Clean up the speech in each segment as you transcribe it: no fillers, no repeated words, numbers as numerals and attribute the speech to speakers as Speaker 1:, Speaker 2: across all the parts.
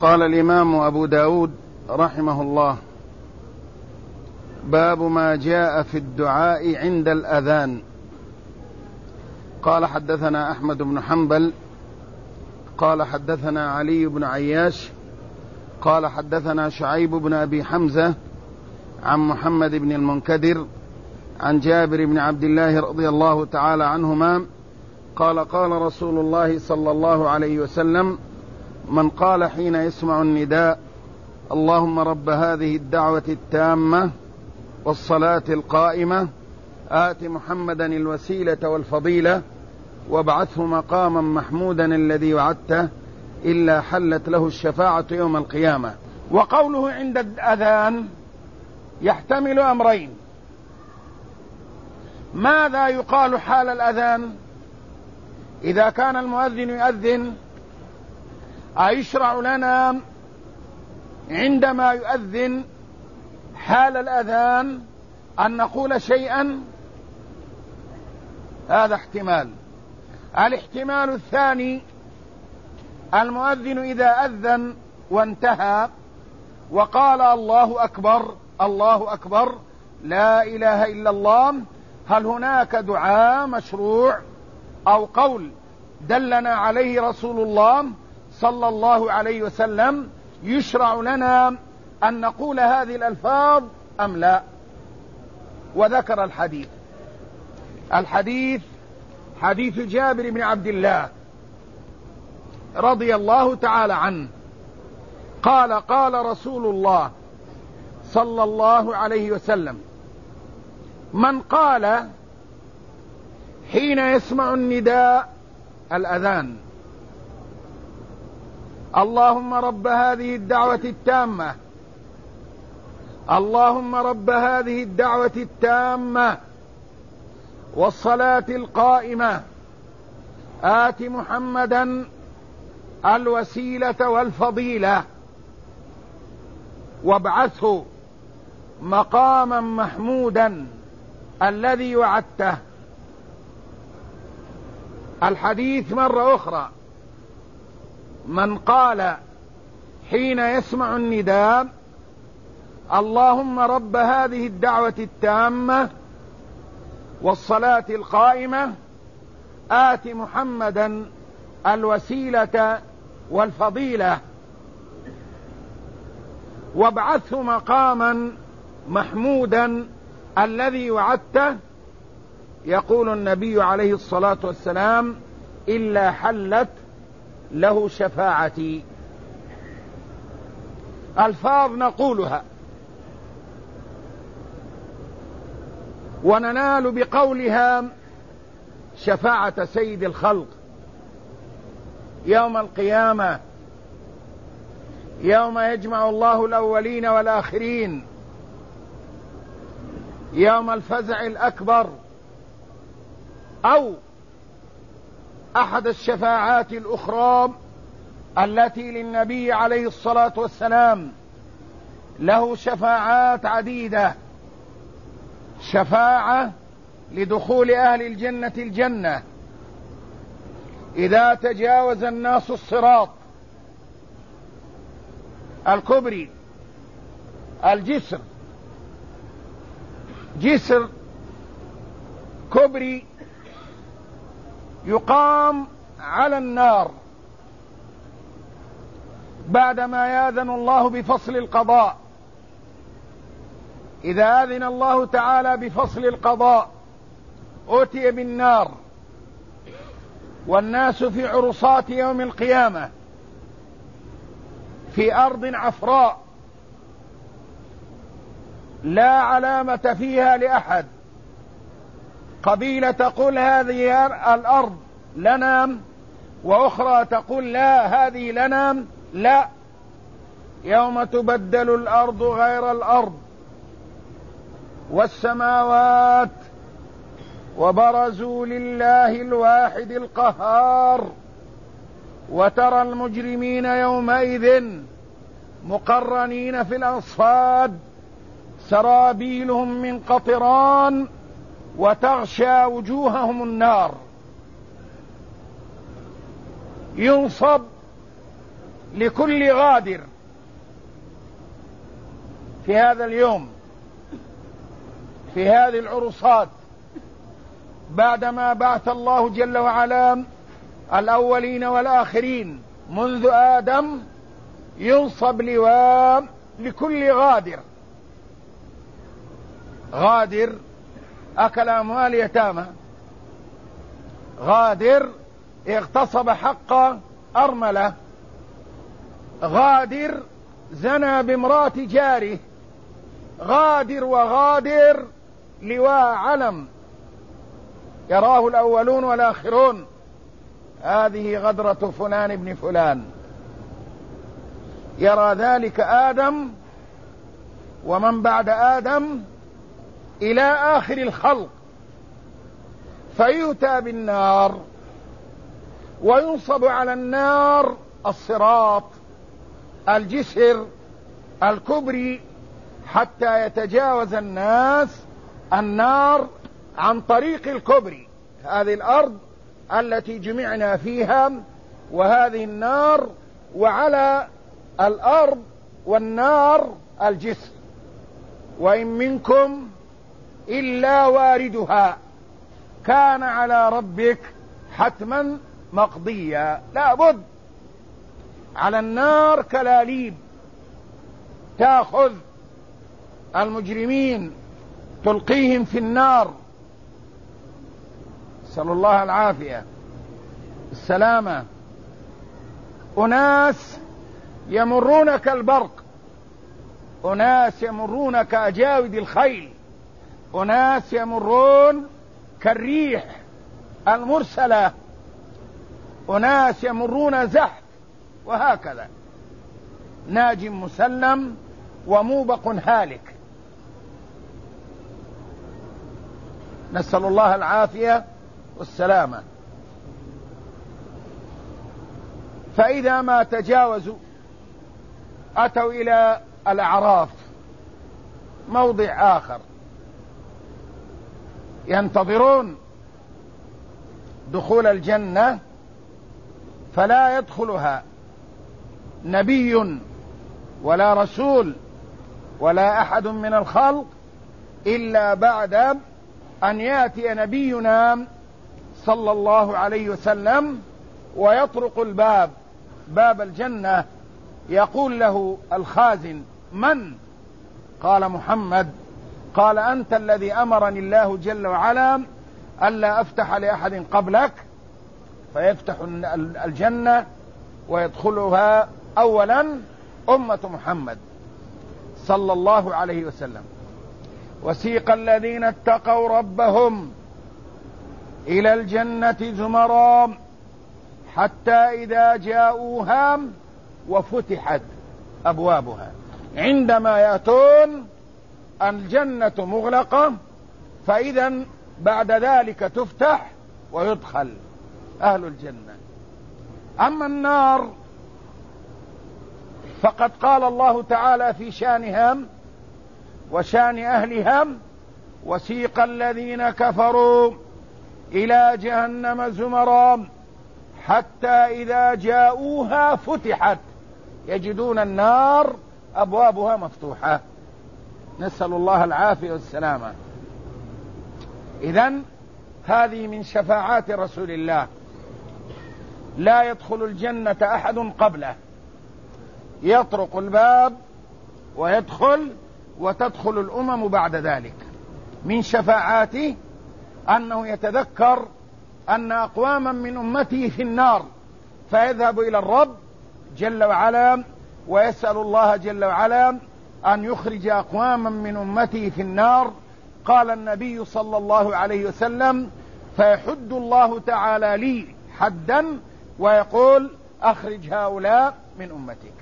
Speaker 1: قال الإمام أبو داود رحمه الله: باب ما جاء في الدعاء عند الأذان. قال: حدثنا أحمد بن حنبل قال حدثنا علي بن عياش قال حدثنا شعيب بن أبي حمزة عن محمد بن المنكدر عن جابر بن عبد الله رضي الله تعالى عنهما قال: قال رسول الله صلى الله عليه وسلم: من قال حين يسمع النداء: اللهم رب هذه الدعوة التامة والصلاة القائمة آت محمدا الوسيلة والفضيلة وابعثه مقاما محمودا الذي وعدته إلا حلت له الشفاعة يوم القيامة. وقوله عند الأذان يحتمل أمرين: ماذا يقال حال الأذان؟ إذا كان المؤذن يؤذن أيشرع لنا عندما يؤذن حال الأذان أن نقول شيئا؟ هذا احتمال. الاحتمال الثاني: المؤذن إذا أذن وانتهى وقال الله أكبر الله أكبر لا إله إلا الله، هل هناك دعاء مشروع أو قول دلنا عليه رسول الله صلى الله عليه وسلم يشرع لنا أن نقول هذه الألفاظ أم لا؟ وذكر الحديث حديث جابر بن عبد الله رضي الله تعالى عنه قال: قال رسول الله صلى الله عليه وسلم: من قال حين يسمع النداء الأذان: اللهم رب هذه الدعوة التامة اللهم رب هذه الدعوة التامة والصلاة القائمة آت محمدا الوسيلة والفضيلة وابعثه مقاما محمودا الذي وعدته. الحديث مرة أخرى: من قال حين يسمع النداء: اللهم رب هذه الدعوة التامة والصلاة القائمة آت محمدا الوسيلة والفضيلة وابعثه مقاما محمودا الذي وعدته، يقول النبي عليه الصلاة والسلام: إلا حلت له شفاعتي. ألفاظ نقولها وننال بقولها شفاعة سيد الخلق يوم القيامة، يوم يجمع الله الأولين والآخرين، يوم الفزع الأكبر، أو أحد الشفاعات الأخرى التي للنبي عليه الصلاة والسلام له شفاعات عديدة: شفاعة لدخول أهل الجنة الجنة إذا تجاوز الناس الصراط الكبري، جسر كبري يقام على النار بعدما يأذن الله بفصل القضاء. إذا أذن الله تعالى بفصل القضاء أتي بالنار والناس في عرصات يوم القيامة في أرض عفراء لا علامة فيها لأحد. قبيلة تقول هذه الأرض لنا، وأخرى تقول لا هذه لنا. لا، يوم تبدل الأرض غير الأرض والسماوات وبرزوا لله الواحد القهار وترى المجرمين يومئذ مقرنين في الأصفاد سرابيلهم من قطران وتغشى وجوههم النار. ينصب لكل غادر في هذا اليوم، في هذه العرصات، بعدما بعث الله جل وعلا الأولين والآخرين منذ آدم، ينصب لواء لكل غادر. غادر أكل أموال يتامى، غادر اغتصب حق أرملة، غادر زنى بامرأة جاره، غادر وغادر لواء علم يراه الأولون والآخرون، هذه غدرة فلان ابن فلان. يرى ذلك آدم ومن بعد آدم إلى آخر الخلق، فيؤتى بالنار وينصب على النار الصراط، الجسر الكبري، حتى يتجاوز الناس النار عن طريق الكبري، هذه الأرض التي جمعنا فيها وهذه النار، وعلى الأرض والنار الجسر. وإن منكم إلا واردها كان على ربك حتما مقضيا. لا بد، على النار كلاليب تأخذ المجرمين تلقيهم في النار، نسأل الله العافية السلامة. أناس يمرون كالبرق، أناس يمرون كأجاود الخيل، أناس يمرون كالريح المرسلة، أناس يمرون زحف، وهكذا ناج مسلم وموبق هالك، نسأل الله العافية والسلامة. فإذا ما تجاوزوا أتوا إلى الأعراف، موضع آخر ينتظرون دخول الجنة، فلا يدخلها نبي ولا رسول ولا أحد من الخلق إلا بعد أن يأتي نبينا صلى الله عليه وسلم ويطرق الباب، باب الجنة، يقول له الخازن: من؟ قال: محمد. قال: أنت الذي أمرني الله جل وعلا ألا أفتح لأحد قبلك. فيفتح الجنة ويدخلها أولا أمة محمد صلى الله عليه وسلم. وسيق الذين اتقوا ربهم إلى الجنة زمرا حتى إذا جاءوها وفتحت أبوابها، عندما يأتون الجنة مغلقة، فإذا بعد ذلك تفتح ويدخل أهل الجنة. أما النار فقد قال الله تعالى في شانها وشان أهلها: وسيق الذين كفروا إلى جهنم زمرا حتى إذا جاءوها فتحت، يجدون النار أبوابها مفتوحة، نسأل الله العافية والسلامة. إذن هذه من شفاعات رسول الله، لا يدخل الجنة أحد قبله، يطرق الباب ويدخل، وتدخل الأمم بعد ذلك. من شفاعاته أنه يتذكر أن أقواما من أمته في النار، فيذهب إلى الرب جل وعلا ويسأل الله جل وعلا أن يخرج أقواما من أمته في النار. قال النبي صلى الله عليه وسلم: فيحد الله تعالى لي حدا ويقول: أخرج هؤلاء من أمتك.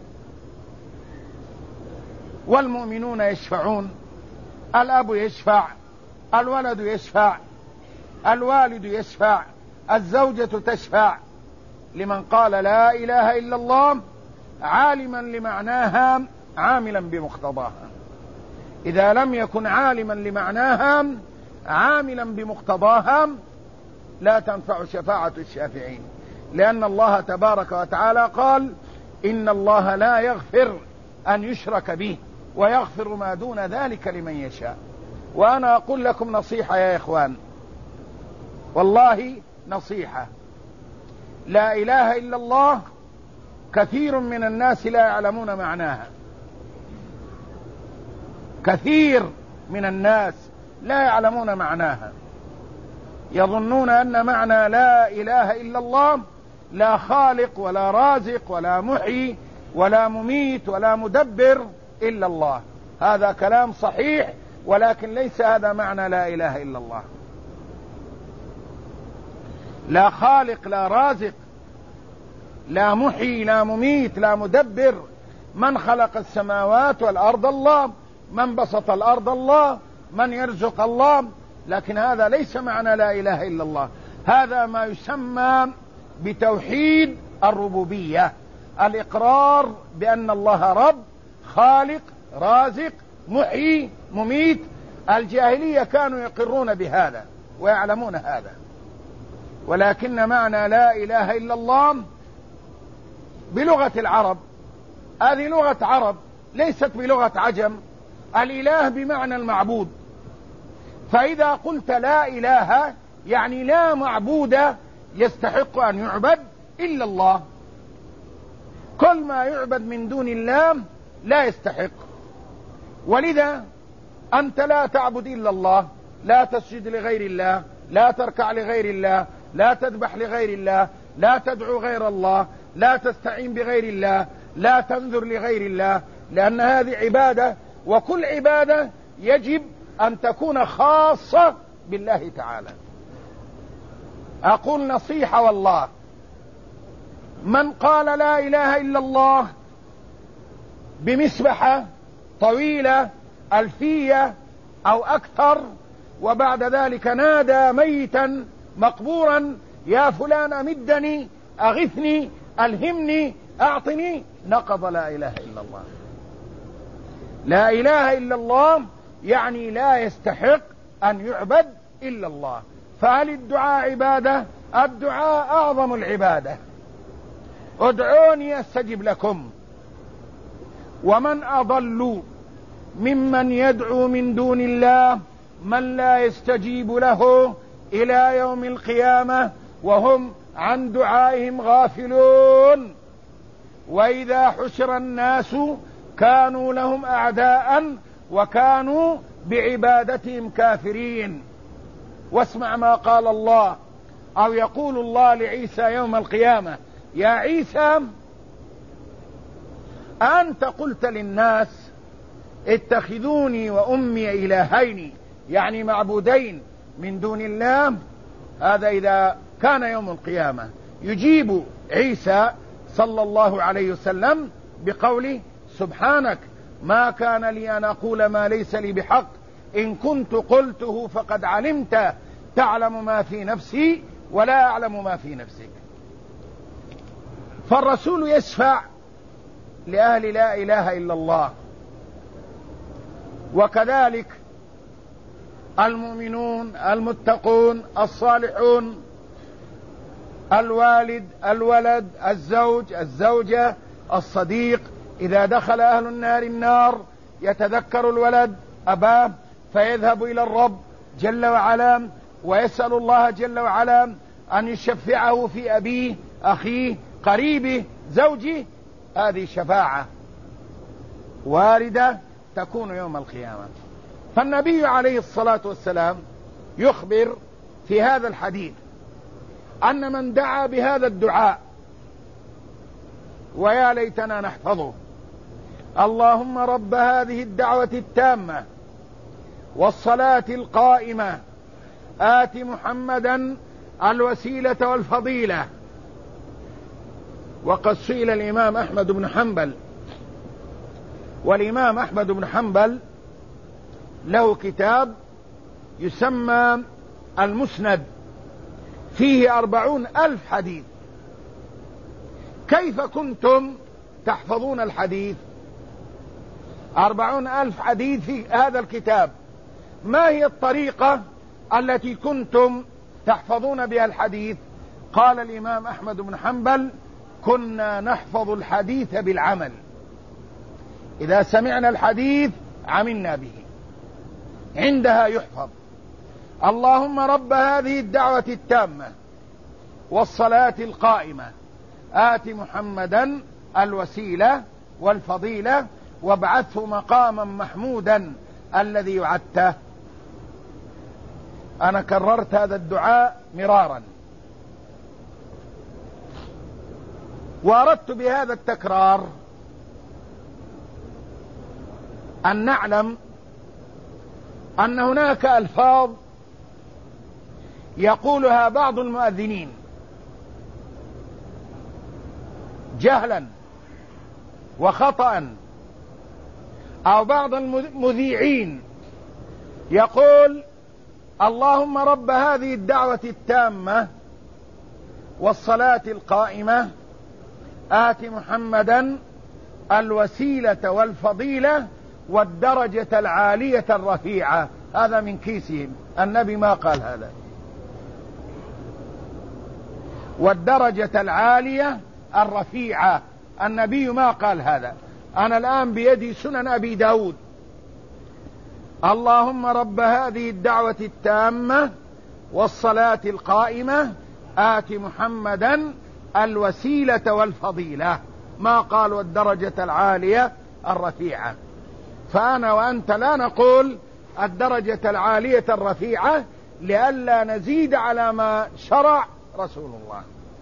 Speaker 1: والمؤمنون يشفعون، الأب يشفع، الولد يشفع، الوالد يشفع، الزوجة تشفع، لمن قال لا إله إلا الله عالما لمعناها عاملا بمقتضاها. إذا لم يكن عالما لمعناها عاملا بمقتضاها لا تنفع شفاعة الشافعين، لأن الله تبارك وتعالى قال: إن الله لا يغفر أن يشرك به ويغفر ما دون ذلك لمن يشاء. وأنا أقول لكم نصيحة يا إخوان، والله نصيحة، لا إله إلا الله كثير من الناس لا يعلمون معناها، كثير من الناس لا يعلمون معناها، يظنون أن معنى لا إله إلا الله لا خالق ولا رازق ولا محيي ولا مميت ولا مدبر إلا الله. هذا كلام صحيح، ولكن ليس هذا معنى لا إله إلا الله. لا خالق لا رازق لا محيي لا مميت لا مدبر. من خلق السماوات والأرض الله، من بسط الأرض الله، من يرزق الله، لكن هذا ليس معنى لا إله إلا الله. هذا ما يسمى بتوحيد الربوبية، الإقرار بأن الله رب خالق رازق محيي مميت. الجاهلية كانوا يقرون بهذا ويعلمون هذا، ولكن معنى لا إله إلا الله بلغة العرب، هذه لغة عرب ليست بلغة عجم. الإله بمعنى المعبود، فإذا قلت لا إله يعني لا معبود يستحق أن يعبد إلا الله. كل ما يعبد من دون الله لا يستحق، ولذا أنت لا تعبد إلا الله، لا تسجد لغير الله، لا تركع لغير الله، لا تذبح لغير الله، لا تدعو غير الله، لا تستعين بغير الله، لا تنذر لغير الله، لأن هذه عبادة، وكل عبادة يجب أن تكون خاصة بالله تعالى. أقول نصيحة والله، من قال لا إله إلا الله بمسبحة طويلة ألفية أو أكثر، وبعد ذلك نادى ميتا مقبورا يا فلان أمدني أغثني ألهمني أعطني، نقض لا إله إلا الله. لا إله إلا الله يعني لا يستحق أن يعبد إلا الله. فهل الدعاء عبادة؟ الدعاء أعظم العبادة. ادعوني أستجب لكم. ومن أضل ممن يدعو من دون الله من لا يستجيب له إلى يوم القيامة وهم عن دعائهم غافلون. وإذا حشر الناس كانوا لهم أعداء وكانوا بعبادتهم كافرين. واسمع ما قال الله، أو يقول الله لعيسى يوم القيامة: يا عيسى أنت قلت للناس اتخذوني وأمي إلهين، يعني معبودين من دون الله. هذا إذا كان يوم القيامة. يجيب عيسى صلى الله عليه وسلم بقوله: سبحانك ما كان لي أن أقول ما ليس لي بحق، إن كنت قلته فقد علمت، تعلم ما في نفسي ولا أعلم ما في نفسك. فالرسول يشفع لأهل لا إله إلا الله، وكذلك المؤمنون المتقون الصالحون، الوالد الولد الزوج الزوجة الصديق. إذا دخل أهل النار النار يتذكر الولد أباه فيذهب إلى الرب جل وعلا ويسأل الله جل وعلا أن يشفعه في أبيه أخيه قريبه زوجه. هذه شفاعة واردة تكون يوم القيامة. فالنبي عليه الصلاة والسلام يخبر في هذا الحديث أن من دعا بهذا الدعاء، ويا ليتنا نحفظه: اللهم رب هذه الدعوة التامة والصلاة القائمة آت محمدا الوسيلة والفضيلة. وقد سئل الإمام أحمد بن حنبل، والإمام أحمد بن حنبل له كتاب يسمى المسند، فيه 40,000 حديث. كيف كنتم تحفظون الحديث؟ 40,000 حديث في هذا الكتاب. ما هي الطريقة التي كنتم تحفظون بها الحديث؟ قال الإمام أحمد بن حنبل: كنا نحفظ الحديث بالعمل، إذا سمعنا الحديث عملنا به، عندها يحفظ. اللهم رب هذه الدعوة التامة والصلاة القائمة آت محمدا الوسيلة والفضيلة وابعثه مقاما محمودا الذي وعدته. أنا كررت هذا الدعاء مرارا، وأردت بهذا التكرار أن نعلم أن هناك ألفاظ يقولها بعض المؤذنين جهلا وخطأ، أو بعض المذيعين يقول اللهم رب هذه الدعوة التامة والصلاة القائمة آت محمدا الوسيلة والفضيلة والدرجة العالية الرفيعة. هذا من كيسهم، النبي ما قال هذا. والدرجة العالية الرفيعة، النبي ما قال هذا. أنا الآن بيدي سنن أبي داود. اللهم رب هذه الدعوة التامة والصلاة القائمة آت محمدا الوسيلة والفضيلة، ما قال والدرجة العالية الرفيعة. فأنا وأنت لا نقول الدرجة العالية الرفيعة لئلا نزيد على ما شرع رسول الله.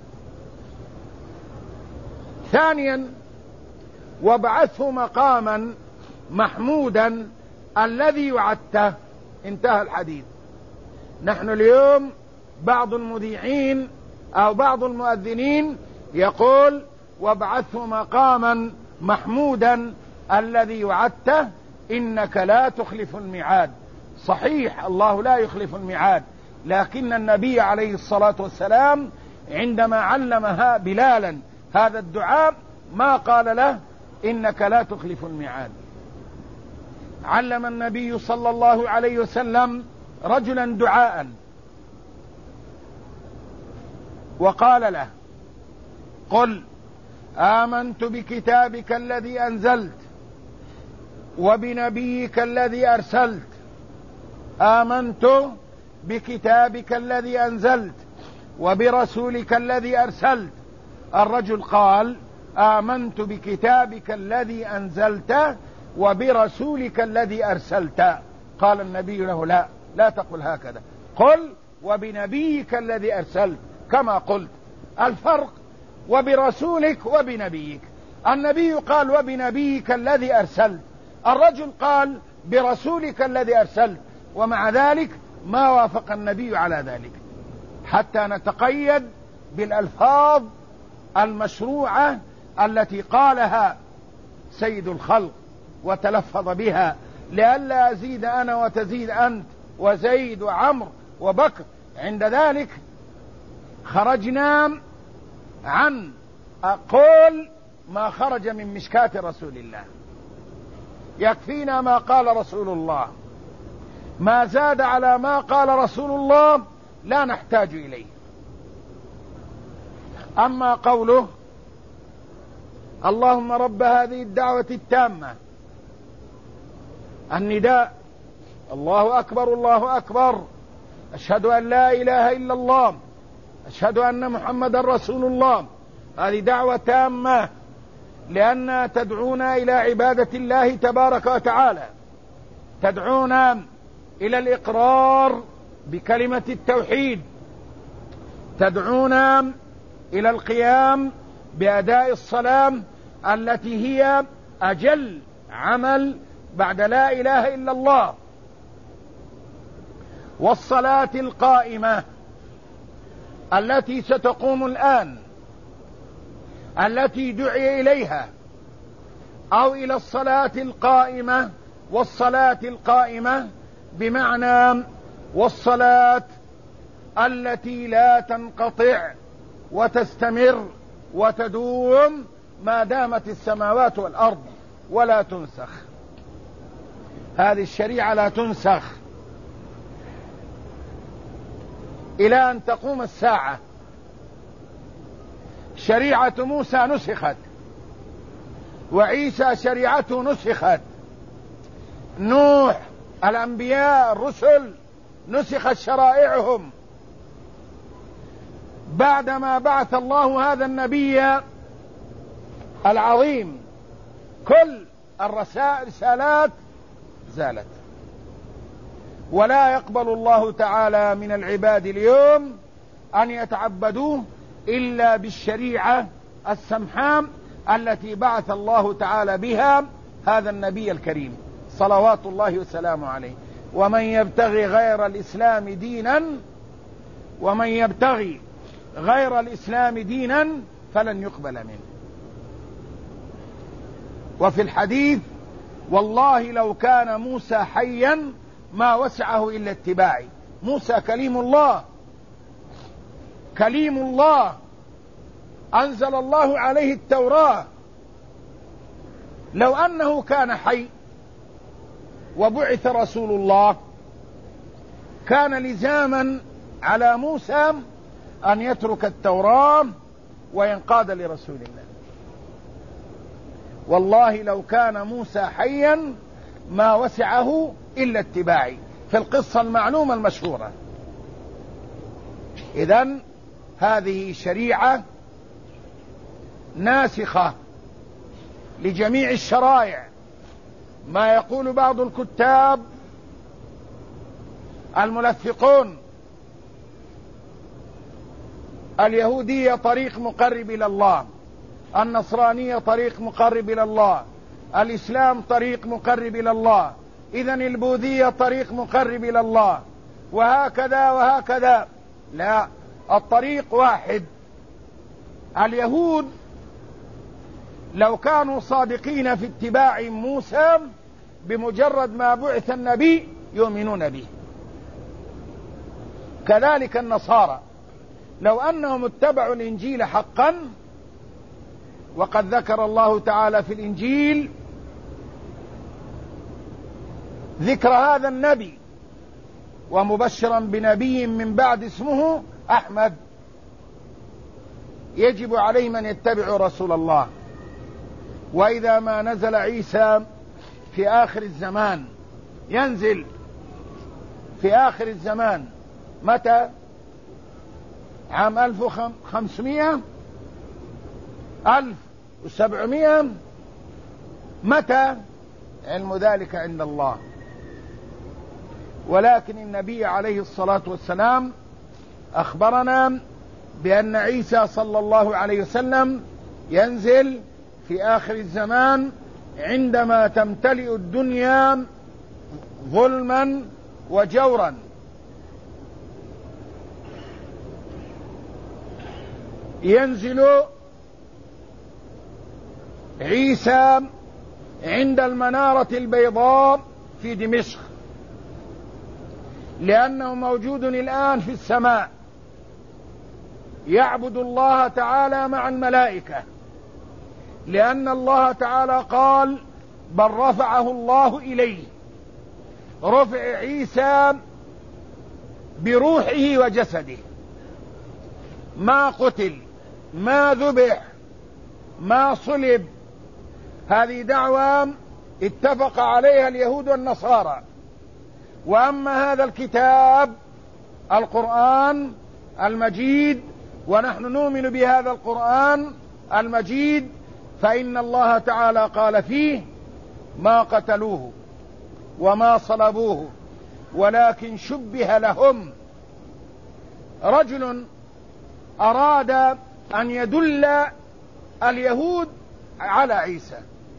Speaker 1: ثانيا وابعثه مقاما محمودا الذي وعدته، انتهى الحديث. نحن اليوم بعض المذيعين أو بعض المؤذنين يقول وابعثه مقاما محمودا الذي وعدته إنك لا تخلف الميعاد. صحيح الله لا يخلف الميعاد، لكن النبي عليه الصلاة والسلام عندما علمها بلالا هذا الدعاء ما قال له إنك لا تخلف الميعاد. علم النبي صلى الله عليه وسلم رجلا دعاء وقال له قل آمنت بكتابك الذي أنزلت وبنبيك الذي أرسلت. آمنت بكتابك الذي أنزلت وبرسولك الذي أرسلت. الرجل قال آمنت بكتابك الذي أنزلت وبرسولك الذي أرسلت. قال النبي له لا تقل هكذا، قل وبنبيك الذي أرسلت كما قلت. الفرق وبرسولك وبنبيك. النبي قال وبنبيك الذي أرسلت، الرجل قال برسولك الذي أرسلت، ومع ذلك ما وافق النبي على ذلك. حتى نتقيد بالألفاظ المشروعة التي قالها سيد الخلق وتلفظ بها، لئلا أزيد أنا وتزيد أنت وزيد وعمر وبكر. عند ذلك خرجنا عن قول ما خرج من مشكاة رسول الله. يكفينا ما قال رسول الله، ما زاد على ما قال رسول الله لا نحتاج إليه. أما قوله اللهم رب هذه الدعوة التامة، النداء الله أكبر الله أكبر، أشهد أن لا إله إلا الله، أشهد أن محمد رسول الله، هذه دعوة تامة لأنها تدعونا إلى عبادة الله تبارك وتعالى، تدعونا إلى الإقرار بكلمة التوحيد، تدعونا إلى القيام بأداء الصلاة التي هي أجل عمل بعد لا إله إلا الله، والصلاة القائمة التي ستقوم الآن، التي دعي إليها، أو إلى الصلاة القائمة. والصلاة القائمة بمعنى والصلاة التي لا تنقطع وتستمر وتدوم ما دامت السماوات والأرض ولا تنسخ. هذه الشريعة لا تنسخ إلى أن تقوم الساعة. شريعة موسى نسخت، وعيسى شريعته نسخت، نوح، الأنبياء، الرسل نسخت شرائعهم بعدما بعث الله هذا النبي العظيم. كل الرسالات زالت، ولا يقبل الله تعالى من العباد اليوم أن يتعبدوه إلا بالشريعة السمحاء التي بعث الله تعالى بها هذا النبي الكريم صلوات الله وسلامه عليه. ومن يبتغي غير الإسلام دينا فلن يقبل منه. وفي الحديث: والله لو كان موسى حيا ما وسعه إلا اتباعي. موسى كليم الله أنزل الله عليه التوراة. لو أنه كان حي وبعث رسول الله كان لزاما على موسى أن يترك التوراة وينقاد لرسول الله. والله لو كان موسى حيا ما وسعه إلا اتباعي، في القصة المعلومة المشهورة. إذن هذه شريعة ناسخة لجميع الشرائع. ما يقول بعض الكتاب الملفقون: اليهودية طريق مقرب إلى الله، النصرانية طريق مقرب إلى الله، الإسلام طريق مقرب إلى الله، إذن البوذية طريق مقرب إلى الله، وهكذا وهكذا. لا، الطريق واحد. اليهود لو كانوا صادقين في اتباع موسى بمجرد ما بعث النبي يؤمنون به. كذلك النصارى لو أنهم اتبعوا الإنجيل حقا، وقد ذكر الله تعالى في الإنجيل ذكر هذا النبي ومبشرا بنبي من بعد اسمه أحمد، يجب عليهم أن يتبعوا رسول الله. وإذا ما نزل عيسى في آخر الزمان، ينزل في آخر الزمان متى؟ عام 1500 1700؟ متى؟ علم ذلك عند الله. ولكن النبي عليه الصلاة والسلام أخبرنا بأن عيسى صلى الله عليه وسلم ينزل في آخر الزمان عندما تمتلئ الدنيا ظلما وجورا. ينزل عيسى عند المنارة البيضاء في دمشق، لأنه موجود الآن في السماء يعبد الله تعالى مع الملائكة، لأن الله تعالى قال: بل رفعه الله إليه. رفع عيسى بروحه وجسده، ما قتل، ما ذبح، ما صلب. هذه دعوة اتفق عليها اليهود والنصارى. وأما هذا الكتاب القرآن المجيد، ونحن نؤمن بهذا القرآن المجيد، فإن الله تعالى قال فيه: ما قتلوه وما صلبوه ولكن شبه لهم. رجل أراد أن يدل اليهود على عيسى،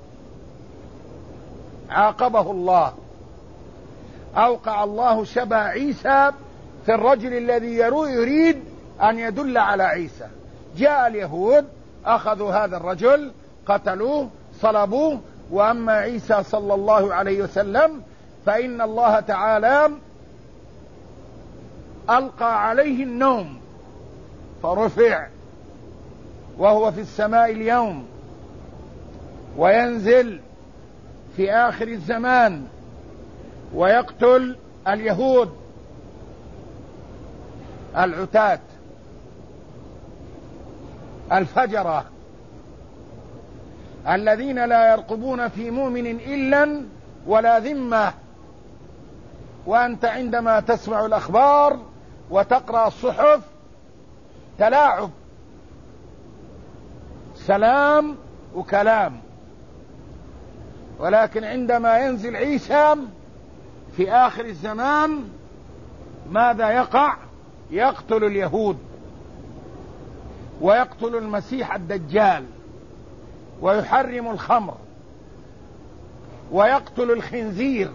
Speaker 1: عاقبه الله، أوقع الله شبه عيسى في الرجل الذي يريد أن يدل على عيسى. جاء اليهود أخذوا هذا الرجل، قتلوه، صلبوه. وأما عيسى صلى الله عليه وسلم فإن الله تعالى ألقى عليه النوم فرفع، وهو في السماء اليوم، وينزل في آخر الزمان ويقتل اليهود العتاة الفجرة الذين لا يرقبون في مؤمن إلا ولا ذمة. وأنت عندما تسمع الأخبار وتقرأ الصحف تلاعب، سلام وكلام. ولكن عندما ينزل عيسى في آخر الزمان ماذا يقع؟ يقتل اليهود ويقتل المسيح الدجال ويحرم الخمر ويقتل الخنزير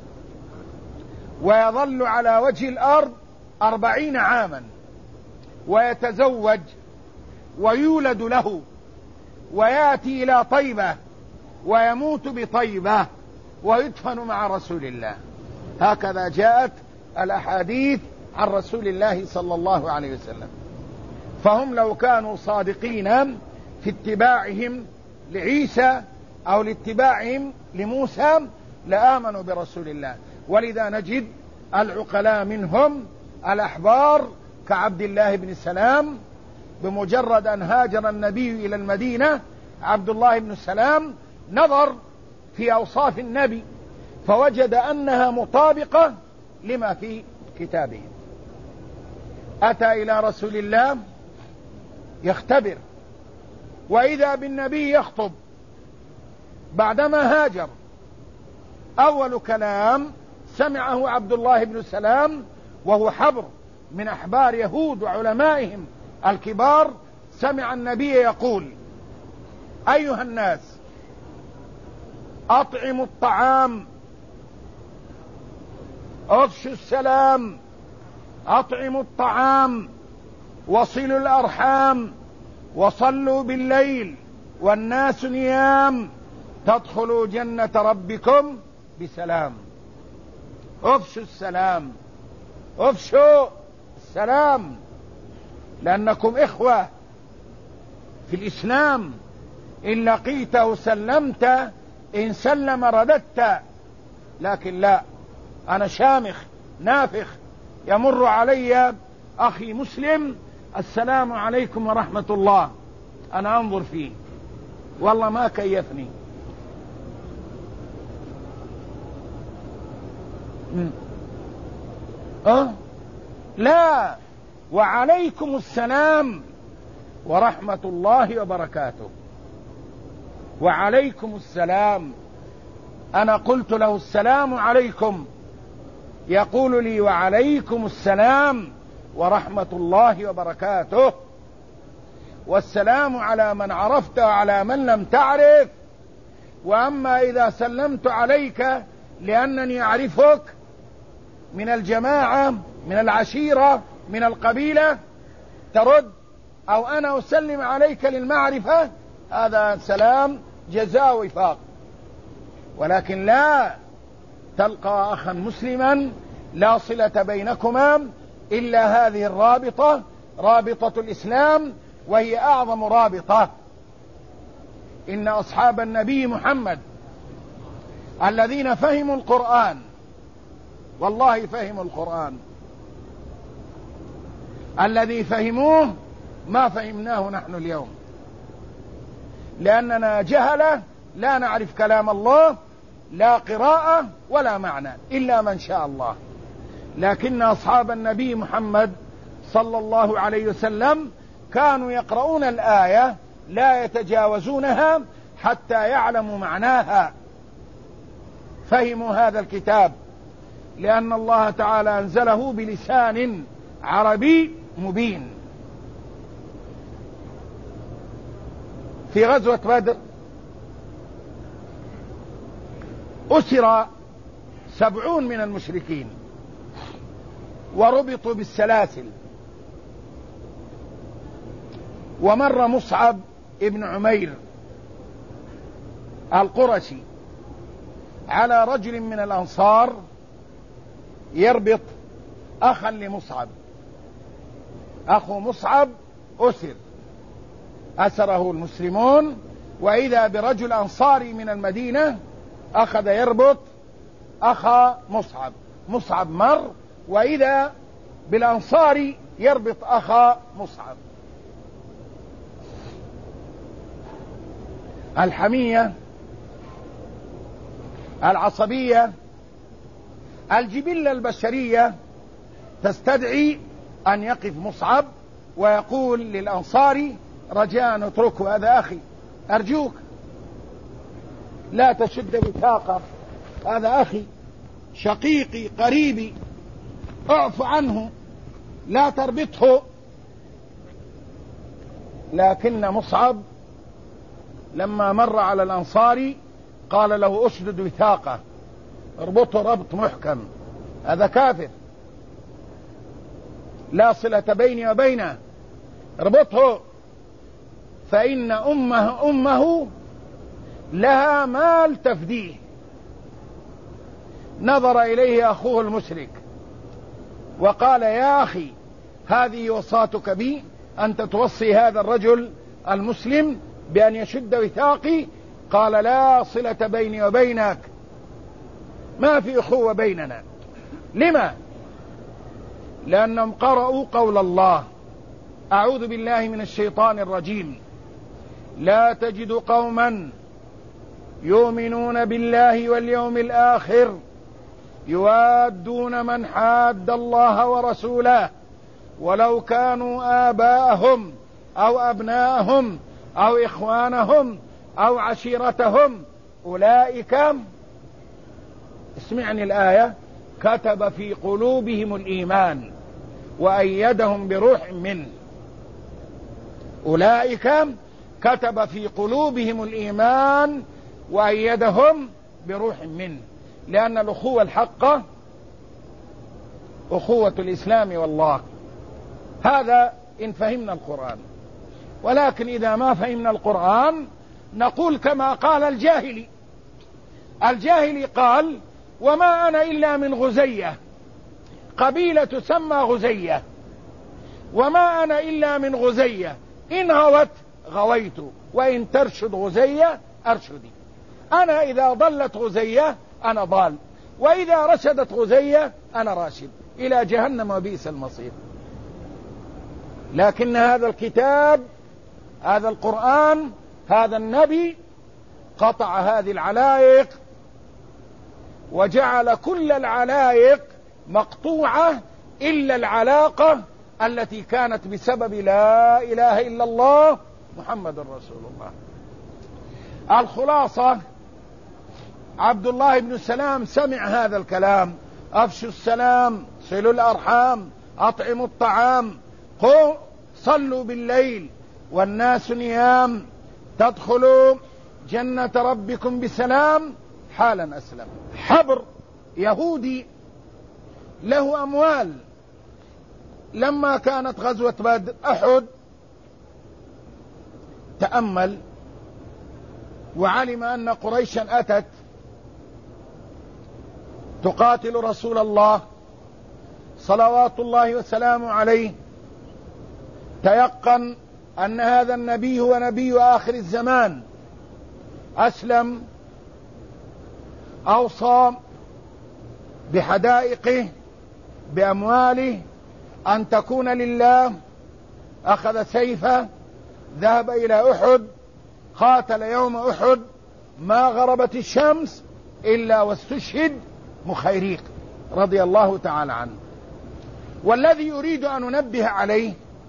Speaker 1: ويظل على وجه الأرض 40 عاما ويتزوج ويولد له ويأتي إلى طيبة ويموت بطيبة ويدفن مع رسول الله. هكذا جاءت الأحاديث عن رسول الله صلى الله عليه وسلم. فهم لو كانوا صادقين في اتباعهم لعيسى أو لاتباعهم لموسى لآمنوا برسول الله. ولذا نجد العقلاء منهم الأحبار كعبد الله بن سلام، بمجرد أن هاجر النبي إلى المدينة عبد الله بن سلام نظر في أوصاف النبي فوجد أنها مطابقة لما في كتابهم. أتى إلى رسول الله يختبر، وإذا بالنبي يخطب بعدما هاجر. أول كلام سمعه عبد الله بن سلام وهو حبر من أحبار يهود وعلمائهم الكبار، سمع النبي يقول: أيها الناس أطعموا الطعام، أفشوا السلام، أطعموا الطعام، وصلوا الأرحام، وصلوا بالليل والناس نيام، تدخلوا جنة ربكم بسلام. أفشوا السلام، أفشوا السلام، لأنكم إخوة في الإسلام. إن لقيته سلمت، إن سلم رددت. لكن لا، أنا شامخ نافخ، يمر علي أخي مسلم السلام عليكم ورحمة الله، أنا أنظر فيه والله ما كيفني. لا، وعليكم السلام ورحمة الله وبركاته، وعليكم السلام. أنا قلت له السلام عليكم، يقول لي وعليكم السلام ورحمة الله وبركاته. والسلام على من عرفت وعلى من لم تعرف. وأما إذا سلمت عليك لأنني أعرفك من الجماعة من العشيرة من القبيلة ترد، أو أنا أسلم عليك للمعرفة، هذا سلام جزاء وفاق. ولكن لا تلقى أخا مسلما لا صلة بينكما إلا هذه الرابطة، رابطة الإسلام، وهي أعظم رابطة. إن أصحاب النبي محمد الذين فهموا القرآن، والله فهموا القرآن، الذي فهموه ما فهمناه نحن اليوم، لأننا جهلة لا نعرف كلام الله، لا قراءة ولا معنى إلا من شاء الله. لكن أصحاب النبي محمد صلى الله عليه وسلم كانوا يقرؤون الآية لا يتجاوزونها حتى يعلموا معناها. فهموا هذا الكتاب لأن الله تعالى أنزله بلسان عربي مبين. في غزوة بدر أسر 70 من المشركين وربطوا بالسلاسل. ومر مصعب ابن عمير القرشي على رجل من الأنصار يربط أخا لمصعب. أخو مصعب أسره المسلمون، وإذا برجل أنصاري من المدينة أخذ يربط أخا مصعب. مصعب مر، وإذا بالأنصاري يربط أخا مصعب. الحمية، العصبية، الجبلة البشرية تستدعي أن يقف مصعب ويقول للأنصاري رجاء اتركه، هذا أخي أرجوك لا تشد وثاقه، هذا أخي شقيقي قريبي اعف عنه لا تربطه. لكن مصعب لما مر على الأنصاري قال له اشدد وثاقه، اربطه ربط محكم، هذا كافر لا صلة بيني وبينه، اربطه فإن أمه لها مال تفديه. نظر إليه أخوه المشرك وقال يا أخي هذه وصاتك بي، أنت توصي هذا الرجل المسلم بأن يشد وثاقي؟ قال لا صلة بيني وبينك، ما في أخوة بيننا. لما؟ لأنهم قرأوا قول الله أعوذ بالله من الشيطان الرجيم لا تجد قوما يؤمنون بالله واليوم الآخر يوادون من حاد الله ورسوله ولو كانوا آباءهم أو أبناءهم أو إخوانهم أو عشيرتهم أولئك، اسمعني الآية، كتب في قلوبهم الإيمان وأيدهم بروح منه. أولئك كتب في قلوبهم الإيمان وأيدهم بروح منه، لأن الأخوة الحقة أخوة الإسلام والله. هذا إن فهمنا القرآن، ولكن إذا ما فهمنا القرآن نقول كما قال الجاهلي. الجاهلي قال وما أنا إلا من غزية، قبيلة تسمى غزية، وما أنا إلا من غزية، إن غوت غويت وإن ترشد غزية أرشدي. أنا إذا ضلت غزية أنا ضال، وإذا رشدت غزية أنا راشد، إلى جهنم وبئس المصير. لكن هذا الكتاب، هذا القرآن، هذا النبي قطع هذه العلائق وجعل كل العلائق مقطوعة إلا العلاقة التي كانت بسبب لا إله إلا الله محمد رسول الله. الخلاصة عبد الله بن سلام سمع هذا الكلام: أفشوا السلام، صلوا الأرحام، أطعموا الطعام، صلوا بالليل والناس نيام، تدخلوا جنة ربكم بسلام. حالا أسلم. حبر يهودي له أموال، لما كانت غزوة بدر أحد تأمل وعلم أن قريشا أتت تقاتل رسول الله صلوات الله وسلامه عليه، تيقن أن هذا النبي هو نبي آخر الزمان. أسلم، أوصى بحدائقه بأمواله أن تكون لله، أخذ سيفه، ذهب إلى أحد، قاتل يوم أحد، ما غربت الشمس إلا واستشهد مخيريق رضي الله تعالى عنه. والذي يريد أن ننبه عليه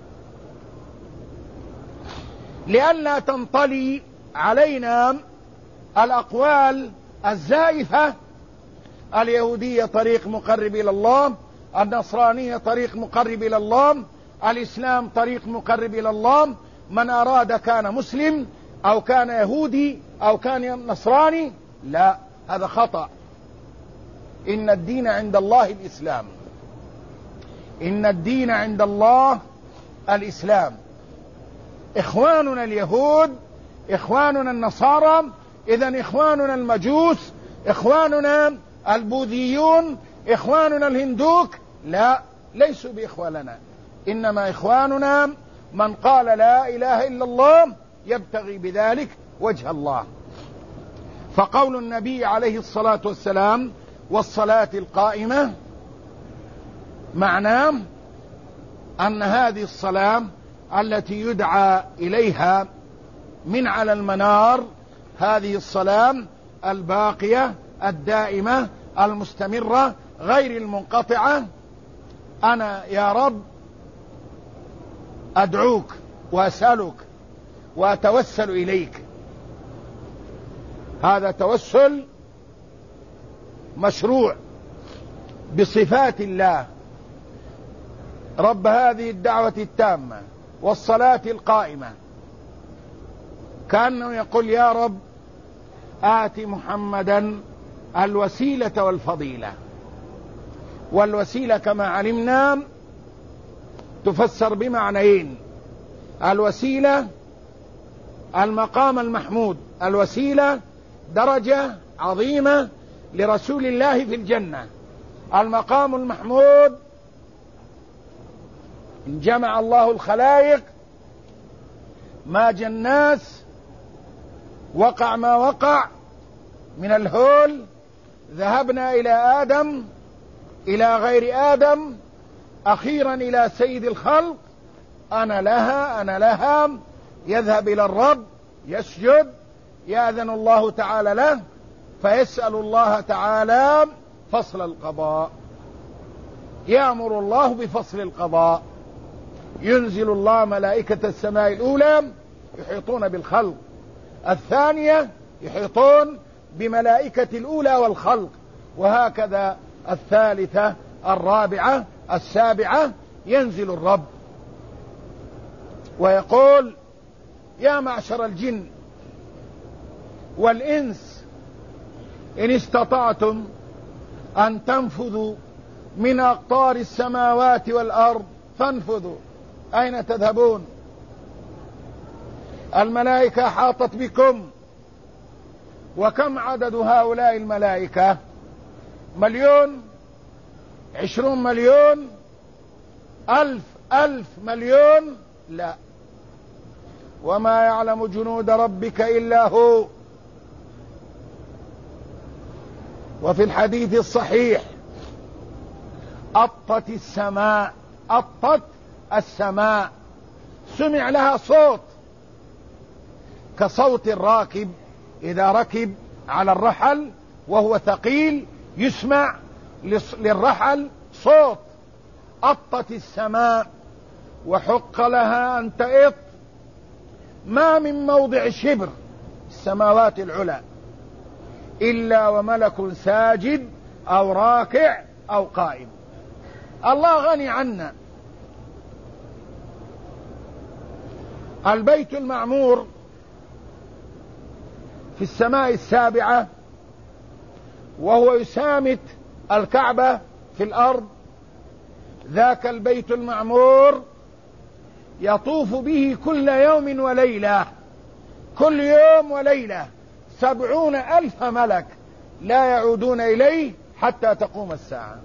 Speaker 1: لئلا تنطلي علينا الأقوال الزائفة: اليهودية طريق مقرب إلى الله، النصرانية طريق مقرب إلى الله، الإسلام طريق مقرب إلى الله، من أراد كان مسلم أو كان يهودي أو كان نصراني. لا، هذا خطأ. إن الدين عند الله الإسلام، إن الدين عند الله الإسلام. إخواننا اليهود، إخواننا النصارى، إذن إخواننا المجوس، إخواننا البوذيون، إخواننا الهندوك، لا، ليسوا بإخوة لنا. إنما إخواننا من قال لا إله إلا الله يبتغي بذلك وجه الله. فقول النبي عليه الصلاة والسلام: والصلاة القائمة، معناه أن هذه الصلاة التي يدعى إليها من على المنار هذه الصلاة الباقية الدائمة المستمرة غير المنقطعة. أنا يا رب أدعوك وأسألك وأتوسل إليك. هذا توسل مشروع بصفات الله، رب هذه الدعوة التامة والصلاة القائمة، كأنه يقول يا رب آت محمدا الوسيلة والفضيلة. والوسيلة كما علمنا تفسر بمعنيين: الوسيلة المقام المحمود، الوسيلة درجة عظيمة لرسول الله في الجنة. المقام المحمود إن جمع الله الخلائق ما الناس وقع ما وقع من الهول، ذهبنا إلى آدم، إلى غير آدم، أخيرا إلى سيد الخلق، أنا لها أنا لها، يذهب إلى الرب يسجد، يأذن الله تعالى له فيسأل الله تعالى فصل القضاء، يأمر الله بفصل القضاء، ينزل الله ملائكة السماء الأولى يحيطون بالخلق، الثانية يحيطون بملائكة الأولى والخلق، وهكذا الثالثة الرابعة السابعة. ينزل الرب ويقول يا معشر الجن والإنس إن استطعتم أن تنفذوا من أقطار السماوات والأرض فانفذوا. أين تذهبون؟ الملائكة حاطت بكم، وكم عدد هؤلاء الملائكة؟ 1,000,000 20,000,000 1,000 1,000,000 لا، وما يعلم جنود ربك إلا هو. وفي الحديث الصحيح أطت السماء، أطت السماء، سمع لها صوت كصوت الراكب إذا ركب على الرحل وهو ثقيل، يسمع للرحل صوت. أطت السماء وحق لها أن تئط ما من موضع شبر السماوات العلى إلا وملك ساجد أو راكع أو قائم. الله غني عنا. البيت المعمور في السماء السابعة وهو يسامت الكعبة في الأرض، ذاك البيت المعمور يطوف به كل يوم وليلة، كل يوم وليلة 70,000 ملك لا يعودون إليه حتى تقوم الساعة.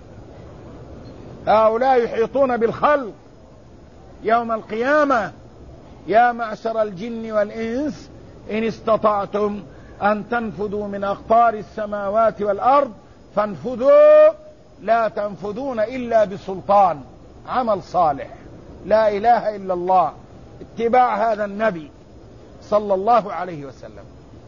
Speaker 1: هؤلاء يحيطون بالخلق يوم القيامة. يا معشر الجن والإنس إن استطعتم أن تنفذوا من أقطار السماوات والأرض فانفذوا، لا تنفذون إلا بسلطان، عمل صالح، لا إله إلا الله، اتباع هذا النبي صلى الله عليه وسلم.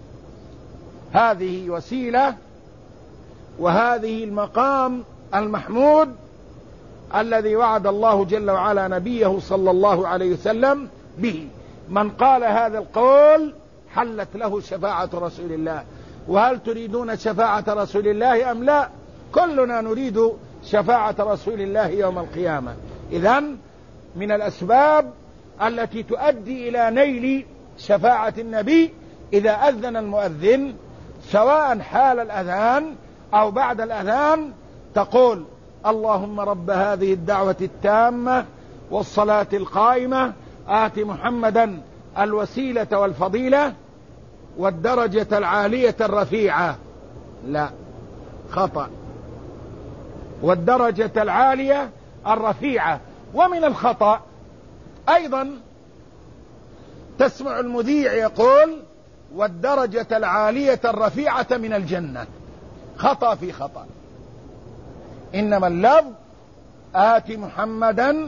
Speaker 1: هذه وسيلة، وهذه المقام المحمود الذي وعد الله جل وعلا نبيه صلى الله عليه وسلم به. من قال هذا القول حلت له شفاعة رسول الله. وهل تريدون شفاعة رسول الله أم لا؟ كلنا نريد شفاعة رسول الله يوم القيامة. إذن من الأسباب التي تؤدي إلى نيل شفاعة النبي إذا أذن المؤذن، سواء حال الأذان أو بعد الأذان، تقول اللهم رب هذه الدعوة التامة والصلاة القائمة آت محمدا الوسيلة والفضيلة والدرجة العالية الرفيعة. لا، خطأ. والدرجة العالية الرفيعة. ومن الخطأ أيضا تسمع المذيع يقول والدرجة العالية الرفيعة من الجنة. خطأ في خطأ. إنما اللفظ آت محمدا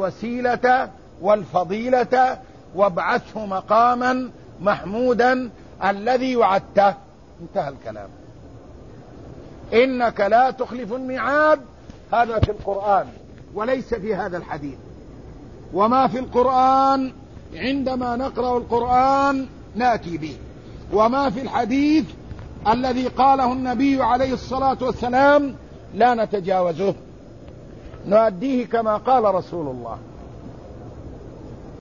Speaker 1: الوسيلة والفضيلة وابعثه مقاما محمودا الذي وعدته، انتهى الكلام. إنك لا تخلف الميعاد، هذا في القرآن وليس في هذا الحديث. وما في القرآن عندما نقرأ القرآن نأتي به، وما في الحديث الذي قاله النبي عليه الصلاة والسلام لا نتجاوزه، نؤديه كما قال رسول الله.